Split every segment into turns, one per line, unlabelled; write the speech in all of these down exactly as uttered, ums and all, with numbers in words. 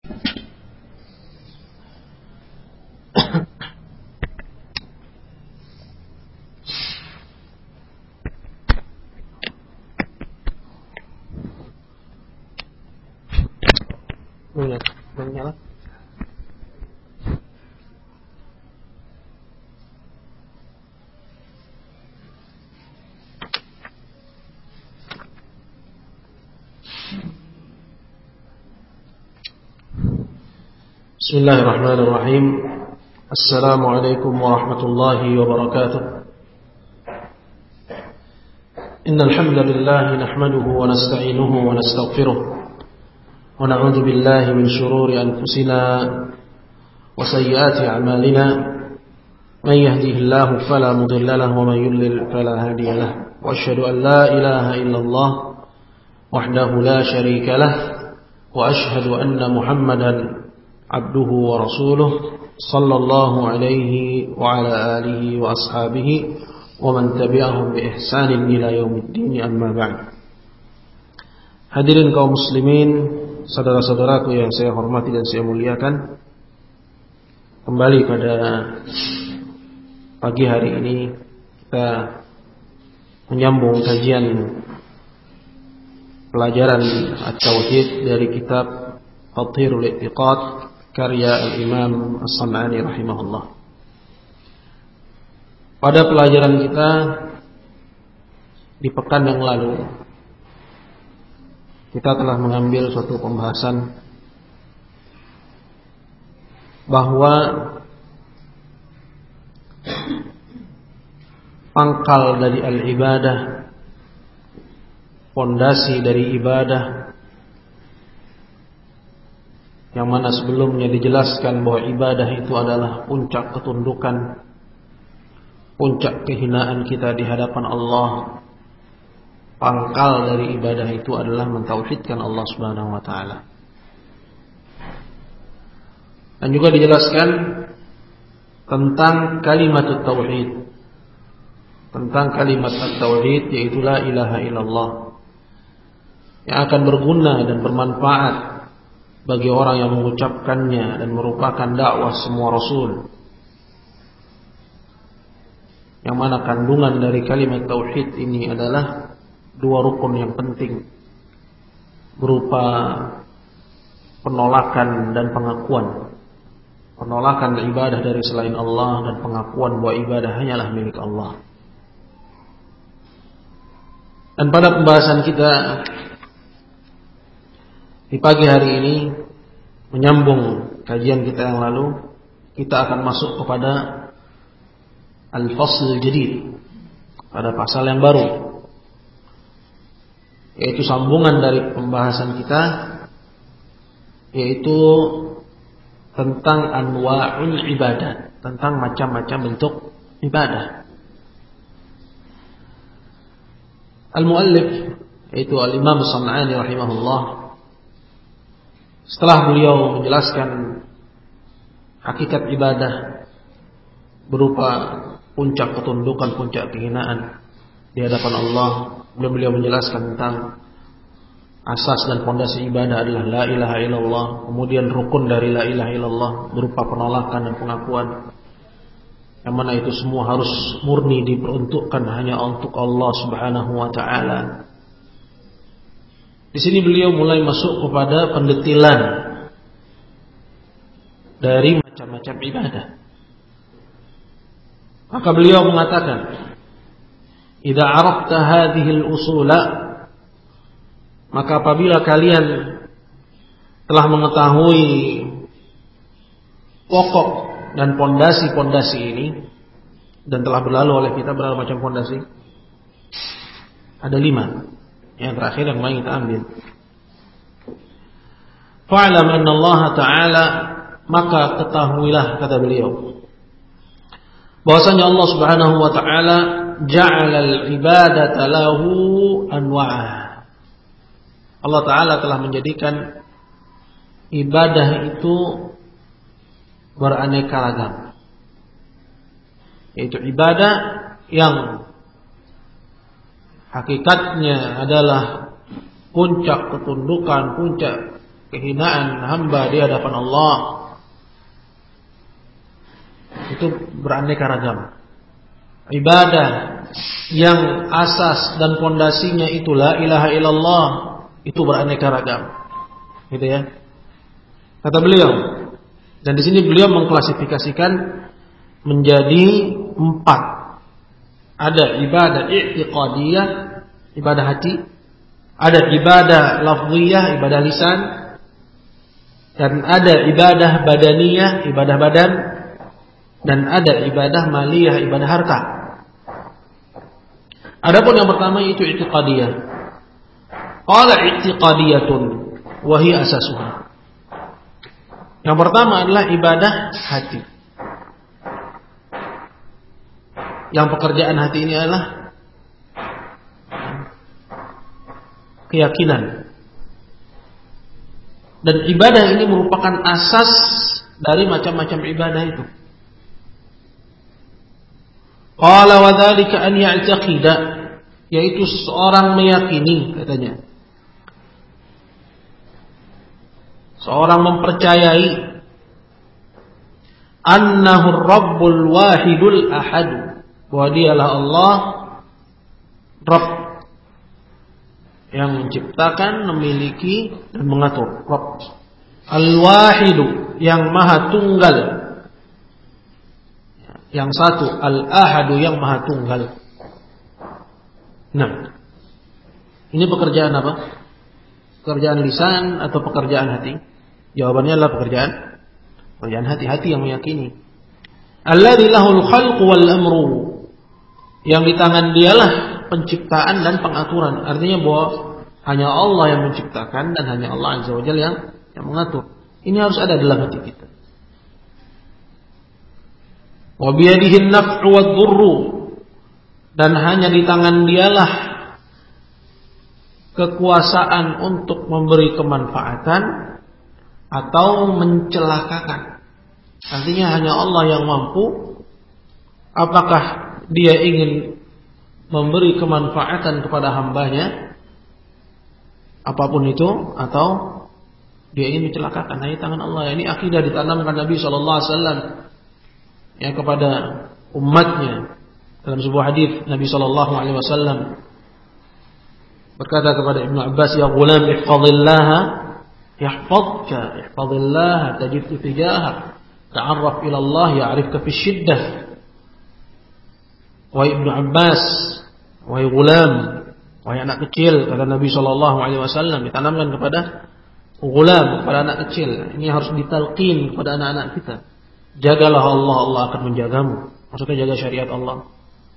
Boleh, boleh nyala. Bismillahirrahmanirrahim. Assalamualaikum warahmatullahi wabarakatuh. Innal hamdalillah nahmaduhu wa nasta'inuhu wa nastaghfiruh wa na'udzu billahi min shururi anfusina wa sayyiati a'malina. Man yahdihillahu fala mudilla lahu wa man yudlil fala hadiya lahu. Wa asyhadu an la ilaha illallah wahdahu la syarika lah wa asyhadu anna Muhammadan abduhu wa rasuluh sallallahu alaihi wa ala alihi wa ashabihi wa man tabi'ahum bi ihsanin ila yaumiddin, amma ba'd. Hadirin kaum muslimin, saudara-saudaraku yang saya hormati dan saya muliakan, kembali pada pagi hari ini kita menyambung kajian pelajaran at-tauhid dari kitab Tathhirul I'tiqad karya Al-Imam As-San'ani rahimahullah. Pada pelajaran kita di pekan yang lalu, kita telah mengambil suatu pembahasan bahwa pangkal dari al-ibadah, fondasi dari ibadah, yang mana sebelumnya dijelaskan bahwa ibadah itu adalah puncak ketundukan, puncak kehinaan kita di hadapan Allah. Pangkal dari ibadah itu adalah mentauhidkan Allah Subhanahu wa taala. Dan juga dijelaskan tentang kalimat tauhid, tentang kalimat at-tauhid, yaitu la ilaha illallah, yang akan berguna dan bermanfaat bagi orang yang mengucapkannya dan merupakan dakwah semua rasul. Yang mana kandungan dari kalimat tauhid ini adalah dua rukun yang penting, berupa penolakan dan pengakuan. Penolakan ibadah dari selain Allah dan pengakuan bahwa ibadah hanyalah milik Allah. Dan pada pembahasan kita di pagi hari ini, menyambung kajian kita yang lalu, kita akan masuk kepada al-fasl jadid, pada pasal yang baru, yaitu sambungan dari pembahasan kita, yaitu tentang anwa'ul ibadah, tentang macam-macam bentuk ibadah. Al-muallif, yaitu al-Imam As-San'ani rahimahullah, setelah beliau menjelaskan hakikat ibadah berupa puncak ketundukan, puncak kehinaan di hadapan Allah, beliau menjelaskan tentang asas dan fondasi ibadah adalah la ilaha illallah, kemudian rukun dari la ilaha illallah berupa penolakan dan pengakuan, yang mana itu semua harus murni diperuntukkan hanya untuk Allah Subhanahu wa taala. Di sini beliau mulai masuk kepada pendetilan dari macam-macam ibadah. Maka beliau mengatakan, "Idza 'arafta hadhihi al-usula", maka apabila kalian telah mengetahui pokok dan pondasi-pondasi ini, dan telah berlalu oleh kita berapa macam pondasi? Ada lima. Yang terakhir yang mari kita ambil. Fa'lam anna Allah Ta'ala, maka ketahuilah, kata beliau, bahwasanya Allah Subhanahu wa taala ja'ala al-ibadata lahu anwa'a. Allah taala telah menjadikan ibadah itu beraneka ragam. Yaitu ibadah yang hakikatnya adalah puncak ketundukan, puncak kehinaan hamba di hadapan Allah itu beraneka ragam. Ibadah yang asas dan pondasinya itu la ilaha illallah itu beraneka ragam. Gitu ya. Kata beliau. Dan di sini beliau mengklasifikasikan menjadi empat. Ada ibadah i'tiqadiyah, ibadah hati. Ada ibadah lafziyah, ibadah lisan. Dan ada ibadah badaniyah, ibadah badan. Dan ada ibadah maliyah, ibadah harta. Adapun yang pertama itu i'tiqadiyah. Qala i'tiqadiyatun wa hiya asasuha. Yang pertama adalah ibadah hati. Yang pekerjaan hati ini adalah keyakinan. Dan ibadah ini merupakan asas dari macam-macam ibadah itu. Qala wa dzalika an ya'taqida, yaitu seorang meyakini, katanya. Seorang mempercayai annahu rabbul wahidul ahad, bahwa dialah Allah Rabb yang menciptakan, memiliki dan mengatur. Rabb al-wahidu, yang maha tunggal. Yang satu, al-ahadu, yang maha tunggal. Nah, ini pekerjaan apa? Pekerjaan lisan atau pekerjaan hati? Jawabannya adalah pekerjaan pekerjaan hati-hati yang meyakini. Alladzi lahul khalqu wal amru, yang di tangan dialah penciptaan dan pengaturan. Artinya bahwa hanya Allah yang menciptakan dan hanya Allah Azza wa Jalla yang yang mengatur. Ini harus ada dalam hati kita. Wa biyadihi an-naf'u wad-dhurru, dan hanya di tangan dialah kekuasaan untuk memberi kemanfaatan atau mencelakakan. Artinya hanya Allah yang mampu. Apakah dia ingin memberi kemanfaatan kepada hambanya, apapun itu, atau dia ingin mencelakakan, hanya tangan Allah. Ini akidah ditanamkan Nabi shallallahu alaihi wasallam ya kepada umatnya. Dalam sebuah hadis Nabi shallallahu alaihi wasallam berkata kepada Ibnu Abbas, ya ghulam ihfazillaha yahfazka, ihfazillaha tajidhu tijahak, ta'arraf ila Allah ya'rifka fi syiddah. Wahai Ibnu Abbas, wahai ghulam, wahai anak kecil, kata Nabi shallallahu alaihi wasallam, ditanamkan kepada ghulam, kepada anak kecil. Ini harus ditalqin kepada anak-anak kita. Jagalah Allah, Allah akan menjagamu. Maksudnya jaga syariat Allah,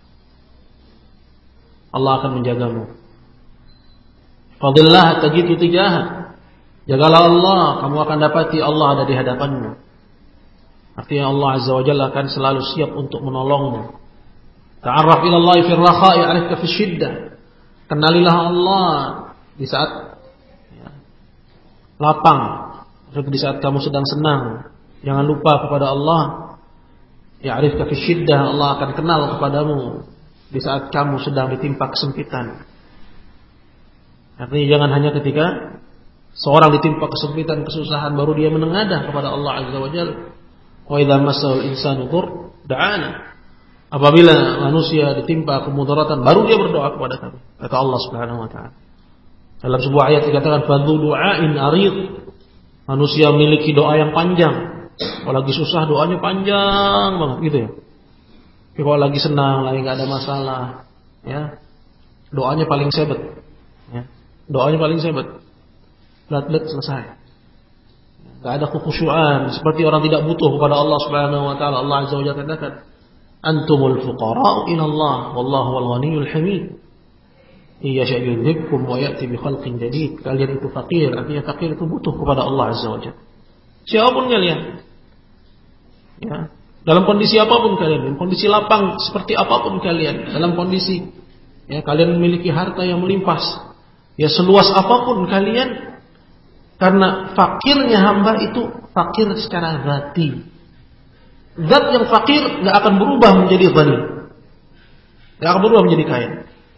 Allah akan menjagamu. Fadillah tajidu tijahak, jagalah Allah, kamu akan dapati Allah ada di hadapanmu. Artinya Allah Azza wa Jalla akan selalu siap untuk menolongmu. Ta'arraf ila Allah fi ar-rakha ya'rifka fi syiddah. Kenalilah Allah di saat ya, lapang, di saat kamu sedang senang. Jangan lupa kepada Allah. Ya'rifka fi syiddah, Allah akan kenal kepadamu di saat kamu sedang ditimpa kesempitan. Artinya jangan hanya ketika seorang ditimpa kesempitan, kesusahan, baru dia menengadah kepada Allah Azza wa Jalla. Wa idza massal insanu dhur da'ana. Apabila manusia ditimpa kemudaratan, baru dia berdoa kepada kami, kata Allah Subhanahu wa taala. Dalam sebuah ayat dikatakan fadhu du'ain arid. Manusia memiliki doa yang panjang. Kalau lagi susah doanya panjang banget gitu ya. Tapi kalau lagi senang, lagi enggak ada masalah, ya, doanya paling sebet. Ya. Doanya paling sebet. Blat-blat selesai. Enggak ada kekhusyuan, seperti orang tidak butuh kepada Allah Subhanahu wa taala. Allah Azza wa Jalla katakan, antumul fuqara'u ila Allah wallahu wal ghaniyyul hamid. Iya sya'yudzibkum wa ya'ti bi khalqin jadid. Kalian itu fakir, artinya fakir itu butuh kepada Allah Azza wa Jalla. Siapapun kalian. Ya, dalam kondisi apapun kalian, dalam kondisi lapang seperti apapun kalian, dalam kondisi ya kalian memiliki harta yang melimpah, ya seluas apapun kalian, karena fakirnya hamba itu fakir secara zati. Zat yang fakir nggak akan berubah menjadi ghani, nggak akan berubah menjadi kaya.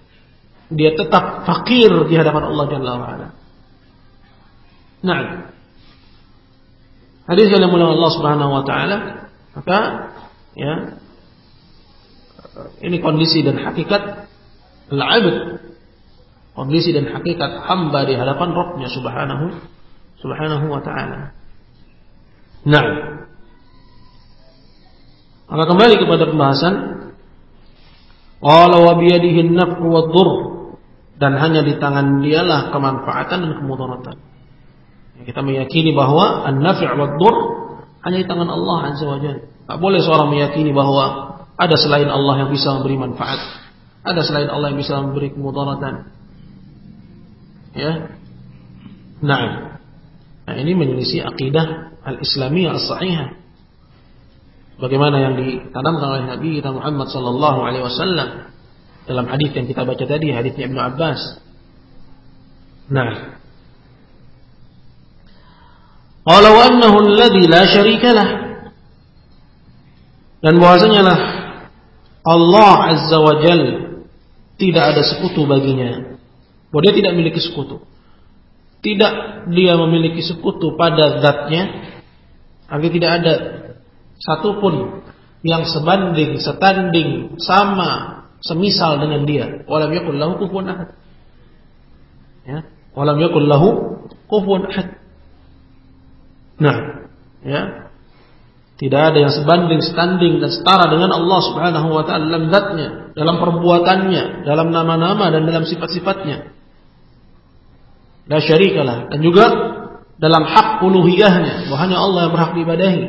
Dia tetap fakir di hadapan Allah Jalla wa Ala. Nah, Hadis yang dimuliakan Allah Subhanahu wa taala, maka ya ini kondisi dan hakikat al-'abd, kondisi dan hakikat hamba di hadapan Rabbnya Subhanahu Subhanahu wa taala. Nah, maka kembali kepada pembahasan qala wa biyadihi an-naf'u wad-dhurr, dan hanya di tangan dialah kemanfaatan dan kemudaratan. Kita meyakini bahwa an-naf' wad-dhurr hanya di tangan Allah Azza wa Jalla. Tak boleh seorang meyakini bahwa ada selain Allah yang bisa memberi manfaat, ada selain Allah yang bisa memberi kemudaratan. Ya. Nah, nah ini menyelisih akidah al-Islamiyah as-sahihah. Bagaimana yang ditanamkan oleh Nabi kita Muhammad sallallahu alaihi wasallam dalam hadis yang kita baca tadi, hadisnya Ibnu Abbas. Nah, qala wa annahu alladhi la syarika lah, dan bahwasanya lah Allah Azza wa Jalla tidak ada sekutu baginya. Bahwa dia tidak memiliki sekutu. Tidak dia memiliki sekutu pada zatnya, artinya tidak ada satupun yang sebanding, setanding, sama, semisal dengan dia. Walam yakul lahu kufuwan ahad. Ya, walam yakul lahu kufuwan ahad. Nah, ya. Tidak ada yang sebanding, setanding dan setara dengan Allah Subhanahu wa taala dalam zatnya, dalam perbuatannya, dalam nama-nama dan dalam sifat-sifatnya. La syarikalah, dan juga dalam hak uluhiyahnya, bahwa hanya Allah yang berhak diibadahi.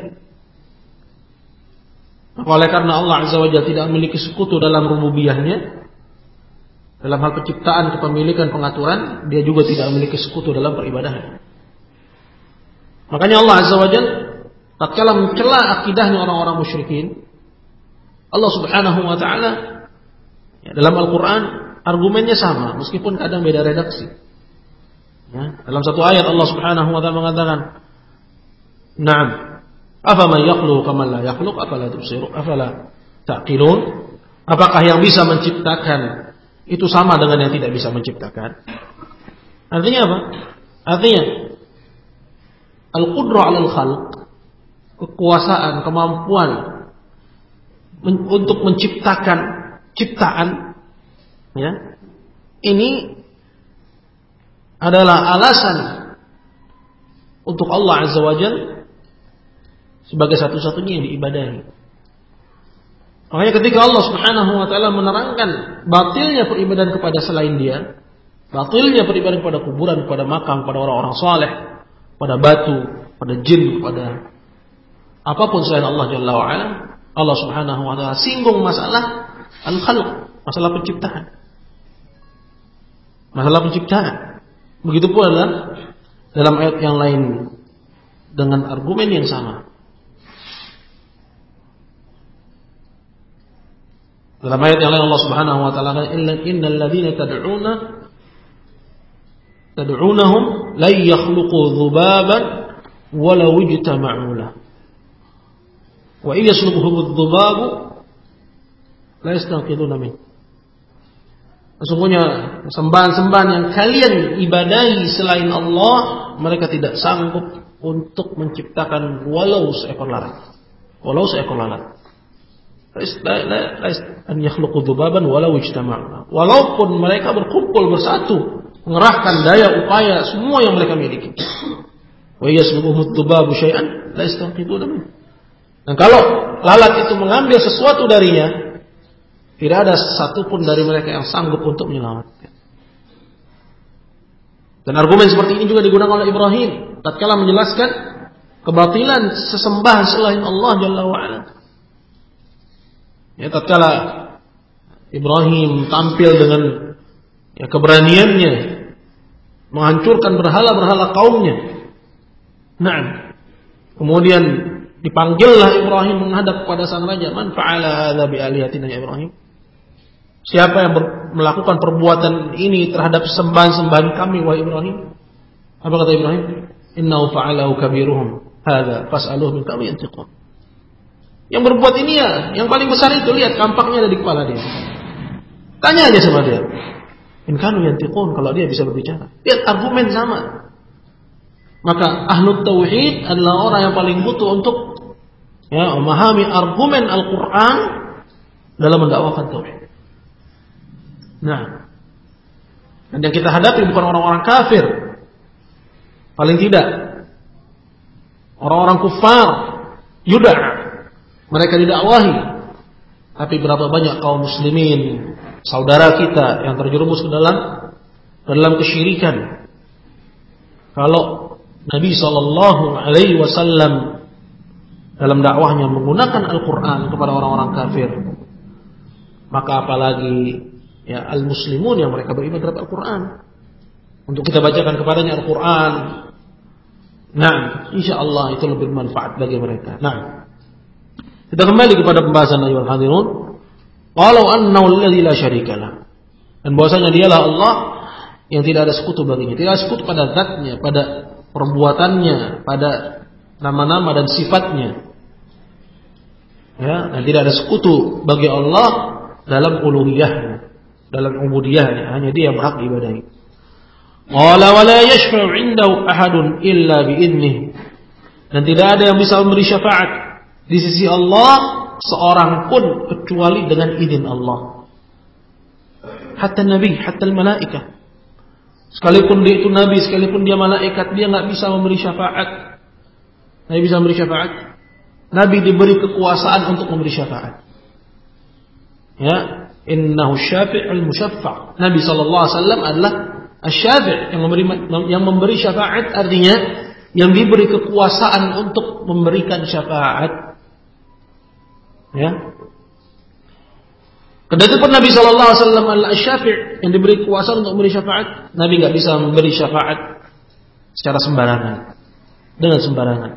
Oleh karena Allah Azza wa Jalla tidak memiliki sekutu dalam rububiyahnya, dalam hal penciptaan, kepemilikan, pengaturan, dia juga tidak memiliki sekutu dalam peribadahan. Makanya Allah Azza wa Jalla tatkala mencela akidahnya orang-orang musyrikin, Allah Subhanahu wa taala ya, dalam Al-Qur'an argumennya sama meskipun kadang beda redaksi. Ya, dalam satu ayat Allah Subhanahu wa taala mengatakan, "Na'am, afaman yakhluqu kaman la yakhluq, afala tubsirun, afala taqilun?" Apakah yang bisa menciptakan itu sama dengan yang tidak bisa menciptakan? Artinya apa? Artinya al-qudrah 'alal khalq, kekuasaan, kemampuan men- untuk menciptakan ciptaan, ya, ini adalah alasan untuk Allah Azza wa Jalla sebagai satu-satunya yang diibadahi. Makanya ketika Allah Subhanahu wa taala menerangkan batilnya peribadahan kepada selain Dia, batilnya peribadahan kepada kuburan, kepada makam, kepada orang-orang saleh, pada batu, pada jin, pada apapun selain Allah Jalla wa Ala, Allah Subhanahu wa taala singgung masalah al-khalq, masalah penciptaan. Masalah penciptaan. Begitu pula dalam, dalam ayat yang lain dengan argumen yang sama. Dalam ayat yang lain Allah Subhanahu wa taala kata, "Innal ladzina tad'una tad'unahum la yakhluqu dhubaban walau ijtama'u lahu. Wa in yaslubuhum adh-dhubabu la yastanqiduna min." Sesungguhnya sembahan-sembahan yang kalian ibadahi selain Allah, mereka tidak sanggup untuk menciptakan walau seekor lalat. Walau seekor lalat. An yakhluqu dhubaban walau ijtama'u. Walaupun mereka berkumpul bersatu, mengerahkan daya upaya semua yang mereka miliki. Wa yaslubuhum adh-dhubabu syai'an la yastanqiduna min. Dan kalau lalat itu mengambil sesuatu darinya, tidak ada satupun dari mereka yang sanggup untuk menyelamatkan. Dan argumen seperti ini juga digunakan oleh Ibrahim tatkala menjelaskan kebatilan sesembahan selain Allah Jalla wa Ala. Ya, tatkala Ibrahim tampil dengan ya, keberaniannya menghancurkan berhala-berhala kaumnya. Nah, kemudian dipanggillah Ibrahim menghadap kepada sang raja. Man fa'ala hadza bi alihatina ya Ibrahim? Siapa yang ber- melakukan perbuatan ini terhadap sembahan-sembahan kami wahai Ibrahim? Apa kata Ibrahim? Innahu fa'alahu kabiruhum hadza fas'aluhu min kam yantiqun. Yang berbuat ini ya, yang paling besar itu, lihat kampaknya ada di kepala dia. Tanya aja sama dia. In kanu yantiqun, kalau dia bisa berbicara. Lihat argumen sama. Maka ahlu tauhid adalah orang yang paling butuh untuk ya, memahami argumen Al-Quran dalam mendakwakan tauhid. Nah, dan yang kita hadapi bukan orang-orang kafir, paling tidak orang-orang kufar, yuda, mereka didakwahi. Tapi berapa banyak kaum muslimin, saudara kita yang terjerumus ke dalam ke dalam kesyirikan. Kalau Nabi Shallallahu Alaihi Wasallam dalam dakwahnya menggunakan Al-Quran kepada orang-orang kafir, maka apalagi ya al-muslimun yang mereka beriman terhadap Al-Quran. Untuk kita bacakan kepadanya Al-Quran, nah, insya Allah itu lebih bermanfaat bagi mereka. Nah, kita kembali kepada pembahasan ayat al-hadirun. Walau annahu alladzi la syarikalah. Dan bahwasanya dialah Allah yang tidak ada sekutu baginya. Tidak ada sekutu pada zatnya, pada perbuatannya, pada nama-nama dan sifatnya. Ya, dan tidak ada sekutu bagi Allah dalam uluhiyahnya, dalam ubudiyahnya. Hanya Dia yang berhak diibadahi. Qala wa la yashfa'u 'indahu ahadun illa bi'idnih. Dan tidak ada yang bisa memberi syafaat di sisi Allah seorang pun kecuali dengan izin Allah. Hatta Nabi, hatta al-malaikah. Sekalipun dia itu Nabi, sekalipun dia malaikat, dia enggak bisa memberi syafaat. Nabi bisa memberi syafaat. Nabi diberi kekuasaan untuk memberi syafaat. Ya, innahu syafi'ul musyaffa'. Nabi sallallahu alaihi wasallam adalah asy-syafi' yang memberi yang memberi syafaat, artinya yang diberi kekuasaan untuk memberikan syafaat. Ya. Kedatapun Nabi sallallahu alaihi wasallam al-Syafi' yang diberi kuasa untuk memberi syafaat, Nabi enggak bisa memberi syafaat secara sembarangan, dengan sembarangan.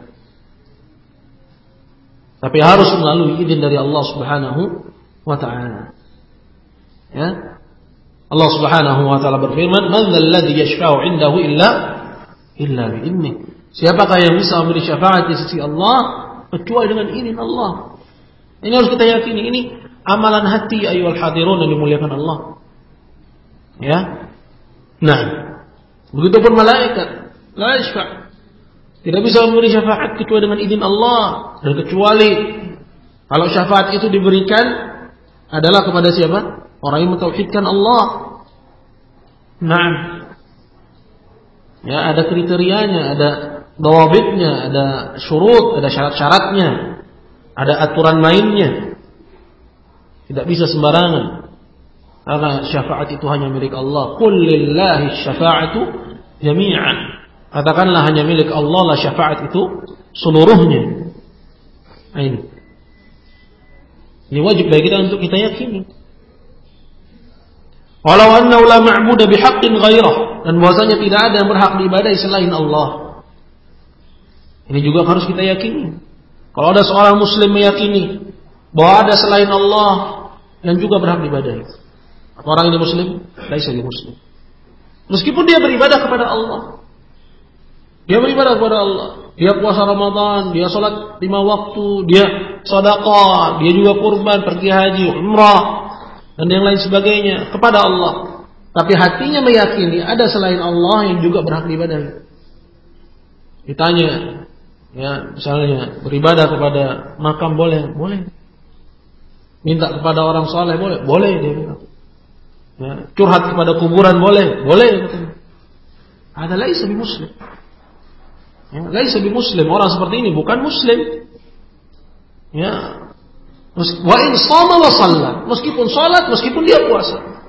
Tapi harus melalui izin dari Allah Subhanahu wa taala. Ya. Allah Subhanahu wa taala berfirman, "Man dzal ladzi yashfa'u 'indahu illa illa bi'idnih." Siapakah yang bisa memberi syafaat di sisi Allah kecuali dengan izin Allah? Ini harus kita yakini. Ini amalan hati ayyuhal hadirun yang dimuliakan Allah. Ya. Nah, begitupun malaikat, la yashfa'. Tidak bisa memberi syafaat kecuali dengan izin Allah, dan kecuali kalau syafaat itu diberikan adalah kepada siapa? Orang yang mentauhidkan Allah. Nah, ya, ada kriterianya, ada dawabitnya, ada syurut, ada syarat-syaratnya, ada aturan mainnya. Tidak bisa sembarangan. Karena syafaat itu hanya milik Allah. Qul lillahi syafa'atu jami'an. Katakanlah hanya milik Allah lah syafaat itu seluruhnya. Nah, ini. Ini wajib bagi kita untuk kita yakini. Walau annahu la ma'budu bihaqqin ghairah, dan bahwasanya tidak ada yang berhak diibadahi selain Allah. Ini juga harus kita yakini. Kalau ada seorang muslim meyakini bahwa ada selain Allah yang juga berhak diibadahi, orang ini muslim, laisa bi muslim. Meskipun dia beribadah kepada Allah, dia beribadah kepada Allah, dia puasa Ramadan, dia salat lima waktu, dia sedekah, dia juga kurban, pergi haji, umrah, dan yang lain sebagainya kepada Allah. Tapi hatinya meyakini ada selain Allah yang juga berhak diibadahi. Ditanya, ya, misalnya beribadah kepada makam boleh, boleh. Minta kepada orang saleh boleh, boleh dia bilang. Ya, curhat kepada kuburan boleh, boleh katanya. Ada laisa bi muslim. Ya, laisa bi muslim, orang seperti ini bukan muslim. Ya. Wa in shama wa shalla, meskipun salat, meskipun dia puasa.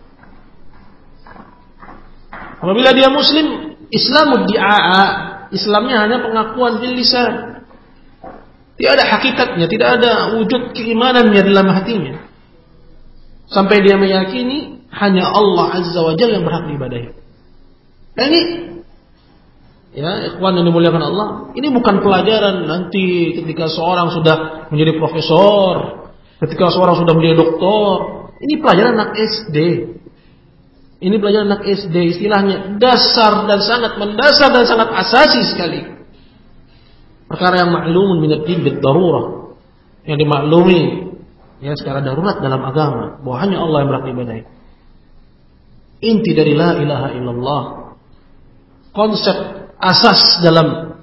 Apabila dia muslim, Islamud di'a, Islamnya hanya pengakuan bil lisan. Tidak ada hakikatnya, tidak ada wujud keimanannya dalam hatinya. Sampai dia meyakini hanya Allah Azza wa Jalla yang berhak diibadahi. Nah, ini ya, ikhwan yang dimuliakan Allah, ini bukan pelajaran nanti ketika seorang sudah menjadi profesor, ketika seorang sudah menjadi doktor. Ini pelajaran anak S D. Ini pelajaran anak S D, istilahnya dasar dan sangat mendasar dan sangat asasi sekali. Perkara yang ma'lumun min ad-din bid-darurah, yang dimaklumi ya secara darurat dalam agama, bahwa hanya Allah yang berhak diibadahi. Inti dari la ilaha illallah, konsep asas dalam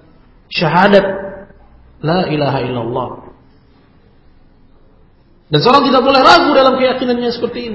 syahadat la ilaha illallah. Dan seorang tidak boleh ragu dalam keyakinannya seperti ini.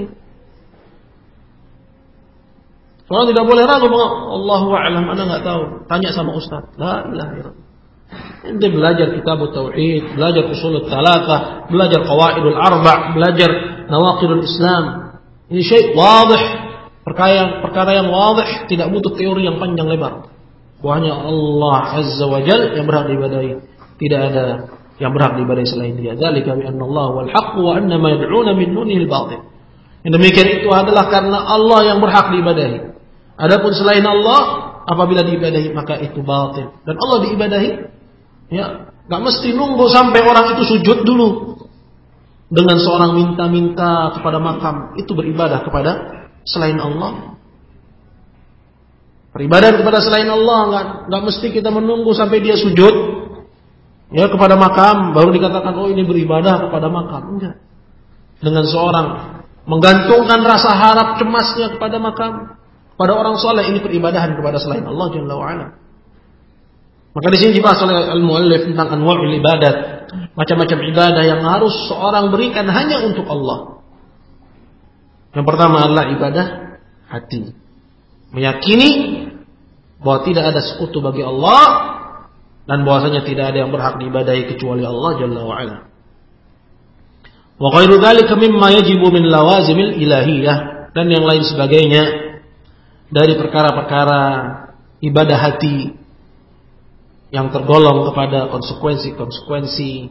Seorang tidak boleh ragu, Allahu a'lam, ana enggak tahu. Tanya sama ustaz. La ilaha illallah. Anda belajar kitab tauhid, belajar usul tsalatah, belajar qawaidul arba', belajar nawaqidul Islam. Ini syai' wadih, perkara perkara yang wadih, tidak butuh teori yang panjang lebar. Hanya Allah Azza wa Jalla yang berhak diibadahi. Tidak ada yang berhak diibadahi selain Dia. Dzalika bi anna Allah wal haqq wa anna ma yad'una min dunihi al-batil. Yang demikian itu adalah karena Allah yang berhak diibadahi. Adapun selain Allah, apabila diibadahi maka itu batil. Dan Allah diibadahi, ya, enggak mesti nunggu sampai orang itu sujud dulu. Dengan seorang minta-minta kepada makam, itu beribadah kepada selain Allah. Beribadah kepada selain Allah enggak enggak mesti kita menunggu sampai dia sujud, ya, kepada makam baru dikatakan oh ini beribadah kepada makam. Enggak. Dengan seorang menggantungkan rasa harap cemasnya kepada makam, pada orang soleh, ini peribadahan kepada selain Allah Jalla wa Ala. Maka di sini dibahas oleh al-muallif tentang anwa'ul ibadat, macam-macam ibadah yang harus seorang berikan hanya untuk Allah. Yang pertama adalah ibadah hati, meyakini bahwa tidak ada sekutu bagi Allah dan bahwasanya tidak ada yang berhak diibadahi kecuali Allah Jalla wa Ala. Wa ghairu dzalika mimma yajibu min lawazimil ilahiyah, dan yang lain sebagainya dari perkara-perkara ibadah hati yang tergolong kepada konsekuensi-konsekuensi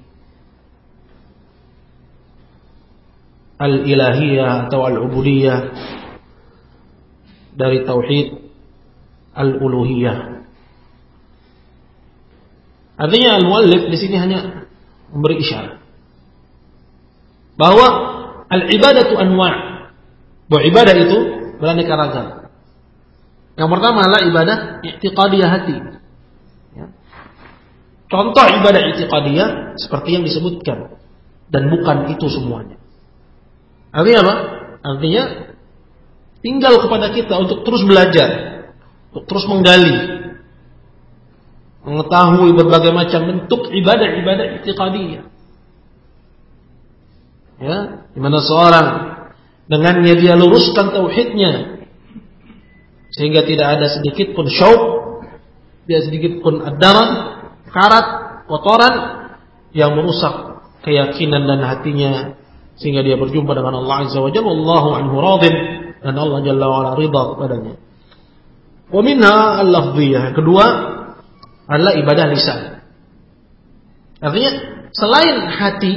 al-ilahiyah atau al-ubudiyah dari tauhid al-uluhiyah. Artinya al-muallif di sini hanya memberi isyarat bahwa al-ibadatu anwa', bahwa ibadah itu beraneka ragam. Yang pertama adalah ibadah i'tiqadiyah hati. Ya. Contoh ibadah i'tiqadiyah seperti yang disebutkan, dan bukan itu semuanya. Artinya apa? Artinya tinggal kepada kita untuk terus belajar, untuk terus menggali, mengetahui berbagai macam bentuk ibadah-ibadah i'tiqadiyah. Ya, di mana seorang dengannya dia luruskan tauhidnya sehingga tidak ada sedikit pun syauq, tidak sedikit pun adaran, karat, kotoran yang merusak keyakinan dan hatinya sehingga dia berjumpa dengan Allah Azza wa Jalla, wallahu anhu radin, dan Allah Jalla wa ala ridha kepadanya. Wa minha al-lafdhiyah, kedua adalah ibadah lisan. Artinya selain hati,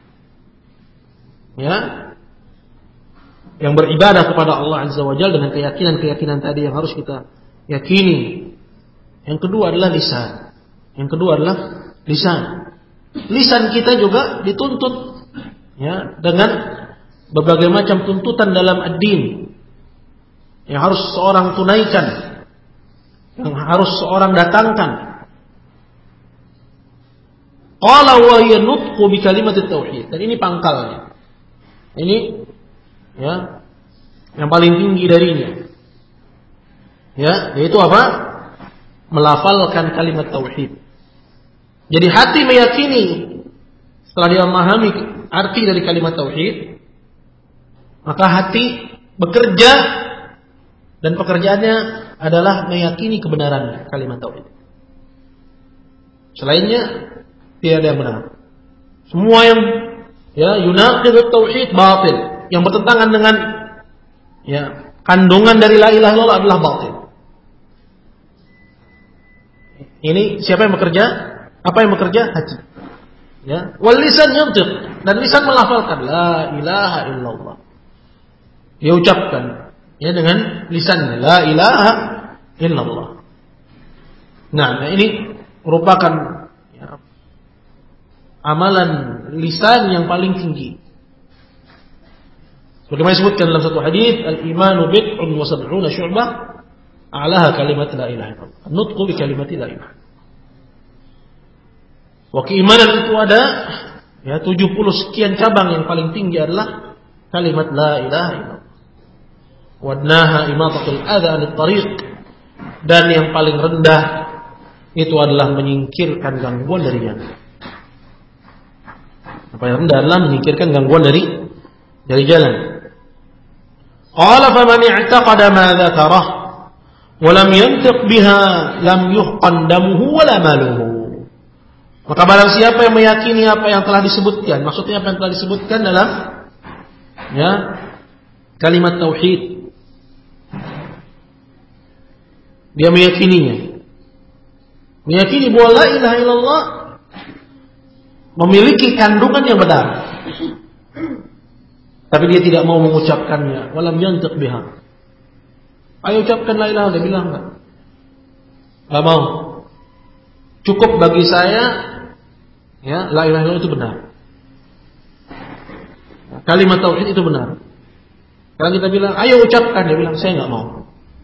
ya, yang beribadah kepada Allah Azza wa Jalla dengan keyakinan-keyakinan tadi yang harus kita yakini. Yang kedua adalah lisan. Yang kedua adalah lisan. Lisan kita juga dituntut, ya, dengan berbagai macam tuntutan dalam ad-din yang harus seorang tunaikan, yang harus seorang datangkan. Qala wa hiya nutqu bi kalimat at-tauhid. Dan ini pangkalnya. Ini, ya, yang paling tinggi darinya, ya, yaitu apa? Melafalkan kalimat tauhid. Jadi hati meyakini setelah dia memahami arti dari kalimat tauhid, maka hati bekerja dan pekerjaannya adalah meyakini kebenaran kalimat tauhid. Selainnya tidak ada yang benar. Semua yang, ya, yunaqidut tauhid batil, yang bertentangan dengan, ya, kandungan dari la ilaha illallah adalah batil. Ini siapa yang bekerja? Apa yang bekerja? Hati. Ya, wal lisan yantiq, dan lisan melafalkan la ilaha illallah. Dia ucapkan, ya, dengan lisannya la ilaha illallah. Nah, nah ini merupakan, ya, amalan lisan yang paling tinggi. Sebagaimana disebutkan dalam satu hadis, al-imanu bid'un wa sab'una syu'bah, a'laha kalimat la ilaha illallah. Nutqu bi kalimat la ilaha. Wa keimanan itu ada, ya, tujuh puluh sekian cabang, yang paling tinggi adalah kalimat la ilaha illallah. Wadnaha imatatul adha anit tariq, dan yang paling rendah itu adalah menyingkirkan gangguan dari jalan. Apa yang rendah adalah menyingkirkan gangguan dari dari jalan. Qala faman i'taqada ma dzakarah wa lam yantiq biha lam yuhqan damuhu wa la maluhu. Maka barang siapa yang meyakini apa yang telah disebutkan, maksudnya apa yang telah disebutkan dalam ya kalimat tauhid, dia meyakininya, meyakini bahwa la ilaha illallah memiliki kandungan yang benar, tapi dia tidak mau mengucapkannya, walam yantiq biha. Ayo ucapkan la ilaha, dia bilang enggak, enggak mau. Cukup bagi saya ya la ilaha illallah itu benar, kalimat tauhid itu benar. Kalau kita bilang ayo ucapkan, dia bilang saya enggak mau.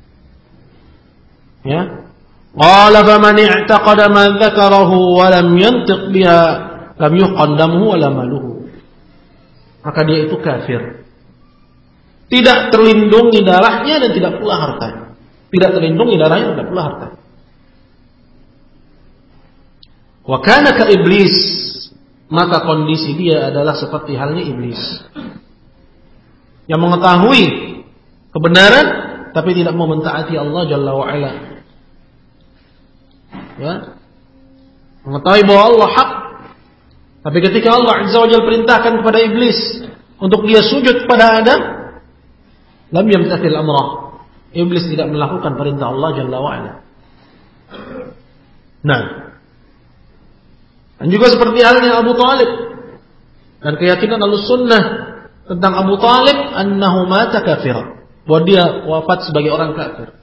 Ya, qala faman i'taqada ma dzakarahu wa lam yantiq biha lam yuqan damuhu wa la maluhu. Maka dia itu kafir. Tidak terlindungi darahnya dan tidak pula hartanya. Tidak terlindungi darahnya dan tidak pula hartanya. Wa kana ka iblis, maka kondisi dia adalah seperti halnya iblis yang mengetahui kebenaran tapi tidak mau mentaati Allah Jalla wa Ala. Ya, mengetahui bahwa Allah hak, tapi ketika Allah Azza wa Jalla perintahkan kepada iblis untuk dia sujud kepada Adam, lam yamtathil amrah. Iblis tidak melakukan perintah Allah Jalla wa Ala. Nah, dan juga seperti halnya Abu Talib dan keyakinan Ahlussunnah tentang Abu Talib annahu mata kafira, bahwa dia wafat sebagai orang kafir.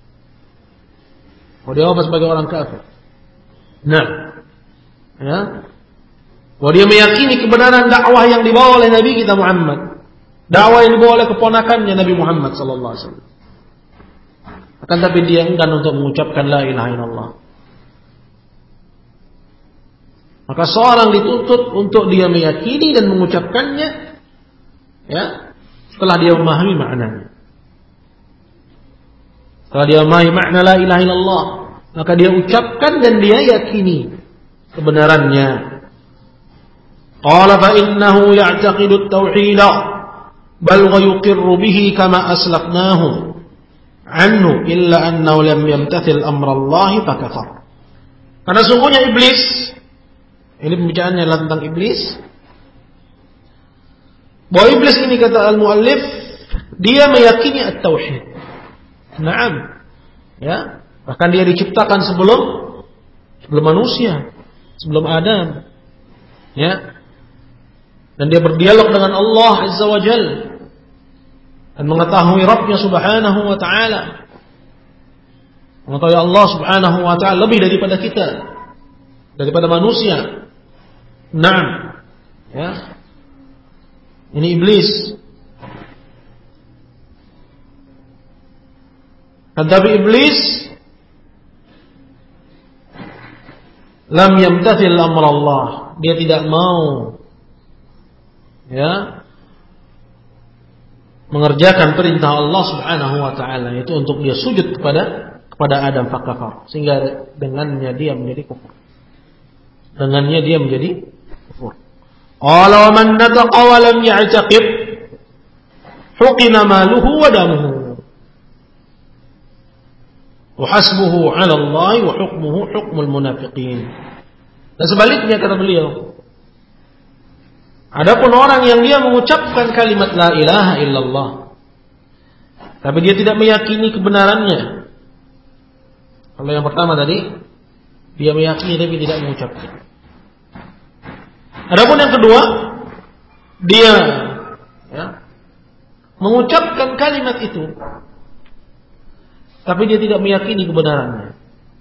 Bahwa dia wafat sebagai orang kafir. Nah, ya, bahwa dia meyakini kebenaran dakwah yang dibawa oleh Nabi kita Muhammad, dakwah yang dibawa oleh keponakannya Nabi Muhammad sallallahu alaihi wasallam. Akan tapi dia enggan untuk mengucapkan la ilaha illallah. Maka seorang dituntut untuk dia meyakini dan mengucapkannya, ya, setelah dia memahami maknanya. Setelah dia memahami makna la ilaha illallah, maka dia ucapkan dan dia yakini kebenarannya. Qala fa innahu ya'taqidu at-tauhid bal wa yuqirru bihi kama aslafnahu anhu illa annahu lam yamtathil amra Allah fa kafar. Karena sungguhnya iblis, ini pembicaraannya adalah tentang iblis. Bahwa iblis ini kata al-muallif, dia meyakini at-tauhid. Naam. Ya, bahkan dia diciptakan sebelum sebelum manusia, sebelum Adam. Ya. Dan dia berdialog dengan Allah Azza wa Jalla dan mengetahui Rabbnya Subhanahu wa taala. Mengetahui Allah Subhanahu wa taala lebih daripada kita, daripada manusia. Naam. Ya. Ini iblis. Tetapi iblis lam yamtathil amr Allah. Dia tidak mau, ya, mengerjakan perintah Allah Subhanahu wa taala, yaitu untuk dia sujud kepada kepada Adam fakafar, sehingga dengannya dia menjadi kufur. Dengannya dia menjadi kufur. Qala wa man nataqa wa lam ya'taqib huqina maluhu wa damuhu wa hasbuhu 'ala Allah wa hukmuhu hukmul munafiqin. Dan sebaliknya kata beliau, adapun orang yang dia mengucapkan kalimat la ilaha illallah tapi dia tidak meyakini kebenarannya. Kalau yang pertama tadi, dia meyakini tapi tidak mengucapkan. Adapun yang kedua, dia, ya, mengucapkan kalimat itu tapi dia tidak meyakini kebenarannya.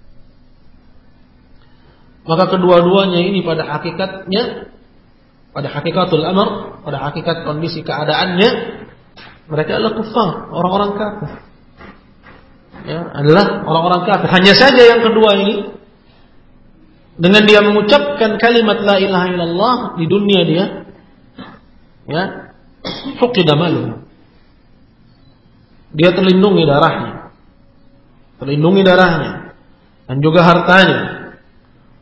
Maka kedua-duanya ini pada hakikatnya, pada hakikatul amr, pada hakikat kondisi keadaannya, mereka adalah kufar, orang-orang kafir. Ya, adalah orang-orang kafir. Hanya saja yang kedua ini, dengan dia mengucapkan kalimat la ilaha illallah di dunia dia, ya, fuqida maluhu. Dia terlindungi darahnya, terlindungi darahnya dan juga hartanya.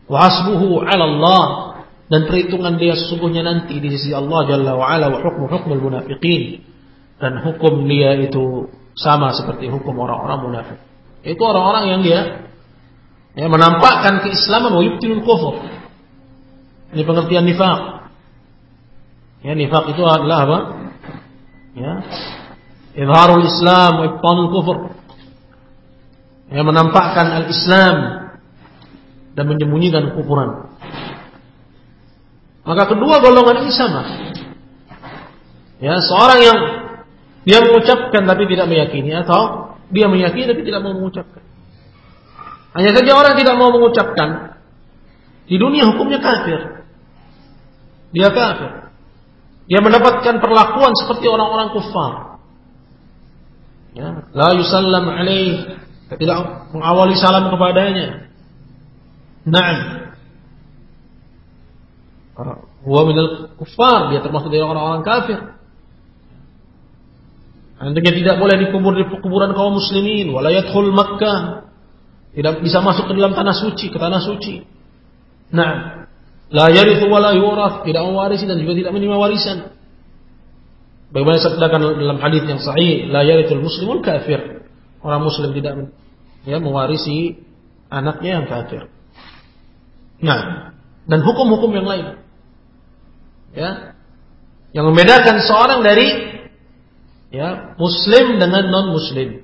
wa hasbuhu 'ala Allah, dan perhitungan dia sesungguhnya nanti di sisi Allah Jalla wa Ala, wa hukmu hukmul munafiqin, dan hukum dia itu sama seperti hukum orang-orang munafik. Itu orang-orang yang dia ya, menampakkan keislaman wa yubtilul kufur. Ini pengertian nifaq. Ya, nifaq itu adalah apa? Ya, izharul Islam wa ibtanul kufur. Ya, menampakkan al-Islam dan menyembunyikan kekufuran. Maka kedua golongan ini sama. Ya, seorang yang dia mengucapkan tapi tidak meyakini, atau dia meyakini tapi tidak mau mengucapkan. Hanya saja orang tidak mau mengucapkan, di dunia hukumnya kafir. Dia kafir. Dia mendapatkan perlakuan seperti orang-orang kufar. Ya, la yusallam alaih, tidak mengawali salam kepadanya. Naam. Huwa minal kuffar, dia termasuk dari orang-orang kafir. Nantinya tidak boleh dikubur di kuburan kaum muslimin, wala yadkhul Makkah. Tidak bisa masuk ke dalam tanah suci, ke tanah suci. Naam. La yarithu wa la yurath, tidak mewarisi dan juga tidak menerima warisan. Bagaimana disabdakan dalam hadis yang sahih, la yarithul muslimul kafir. Orang muslim tidak ya mewarisi anaknya yang kafir. Nah, dan hukum-hukum yang lain. Ya. Yang membedakan seorang dari ya muslim dengan non-muslim.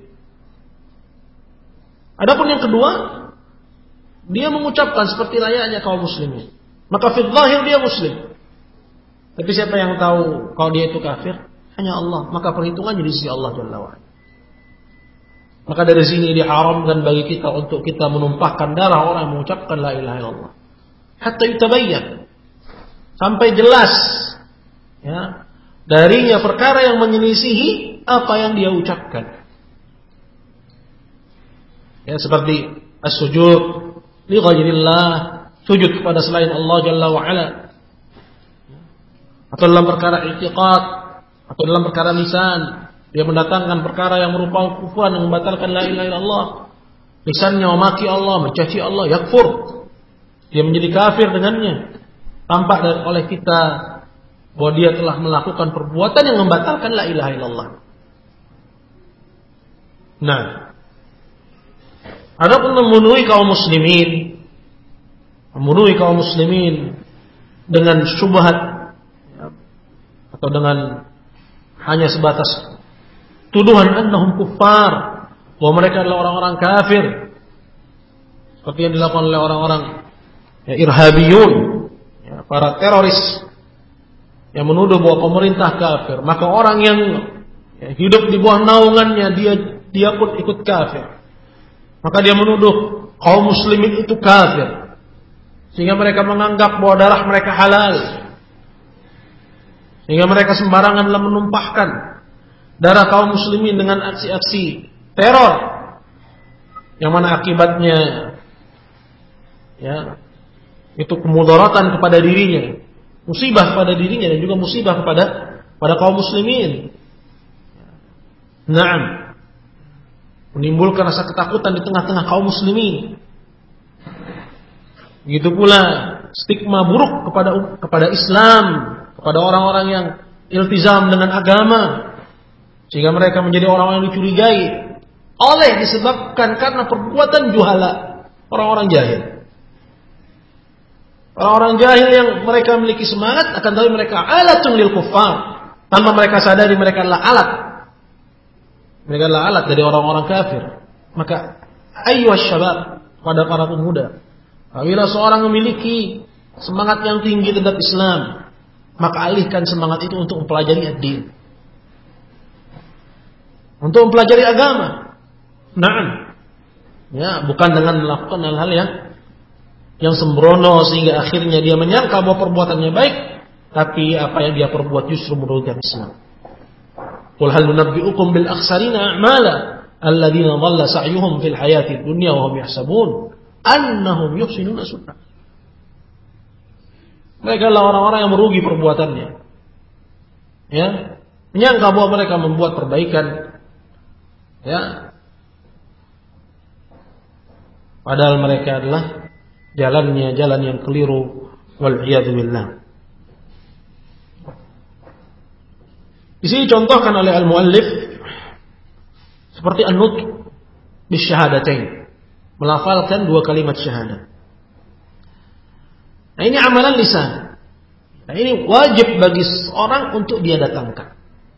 Adapun yang kedua, dia mengucapkan seperti layaknya kaum muslimin. Maka fi dzahir dia muslim. Tapi siapa yang tahu kalau dia itu kafir? Hanya Allah. Maka perhitungannya di sisi Allah Jalla wa'ala. Maka dari sini diharamkan bagi kita untuk kita menumpahkan darah orang yang mengucapkan la ilaha illallah. Hatta yutabayyan. Sampai jelas ya, darinya perkara yang menyelisihi apa yang dia ucapkan. Ya, seperti as-sujud li ghairillah, sujud kepada selain Allah Jalla wa Ala. Atau dalam perkara i'tiqad, atau dalam perkara lisan, dia mendatangkan perkara yang merupakan kufuran yang membatalkan la ilaha illallah. Lisannya memaki Allah, mencaci Allah, yakfur. Dia menjadi kafir dengannya. Tampak oleh kita bahwa dia telah melakukan perbuatan yang membatalkan la ilaha illallah. Nah, adapun memenuhi kaum muslimin, memenuhi kaum muslimin dengan syubhat atau dengan hanya sebatas tuduhan annahum kuffar, bahwa mereka adalah orang-orang kafir, seperti yang dilakukan oleh orang-orang ya, irhabiyun, ya, para teroris yang menuduh bahwa pemerintah kafir. Maka orang yang ya, hidup di bawah naungannya dia dia pun ikut kafir. Maka dia menuduh kaum muslimin itu kafir, sehingga mereka menganggap bahwa darah mereka halal, sehingga mereka sembarangan dalam menumpahkan darah kaum muslimin dengan aksi-aksi teror yang mana akibatnya ya itu kemudaratan kepada dirinya, musibah kepada dirinya dan juga musibah kepada pada kaum muslimin. Naam, menimbulkan rasa ketakutan di tengah-tengah kaum muslimin. Begitu pula stigma buruk kepada kepada Islam, kepada orang-orang yang iltizam dengan agama, sehingga mereka menjadi orang-orang yang dicurigai oleh disebabkan karena perbuatan juhala, orang-orang jahil. Orang-orang jahil yang mereka memiliki semangat, akan tapi mereka alatun lil kuffar, tanpa mereka sadari mereka adalah alat. Mereka adalah alat dari orang-orang kafir. Maka ayyuhas syabab, pada para pemuda, apabila seorang memiliki semangat yang tinggi terhadap Islam, maka alihkan semangat itu untuk mempelajari ad-din, untuk mempelajari agama. Naam. Ya, bukan dengan melakukan hal-hal yang yang sembrono sehingga akhirnya dia menyangka bahwa perbuatannya baik, tapi apa yang dia perbuat justru merugikan Islam. Qul hal nunabbi'ukum bil akhsarina a'mala alladziina dhalla sa'yuhum fil hayatid dunya wa hum yahsabun annahum yuhsinuna sun'ah. Mereka adalah orang-orang yang merugi perbuatannya. Ya, menyangka bahwa mereka membuat perbaikan. Ya. Padahal mereka adalah jalannya jalan yang keliru, wal iyadu billah. Di sini contohkan oleh al-muallif seperti an-nutq bisyahadatain, melafalkan dua kalimat syahadat. Nah, ini amalan lisan. Nah, ini wajib bagi seorang untuk dia datangkan.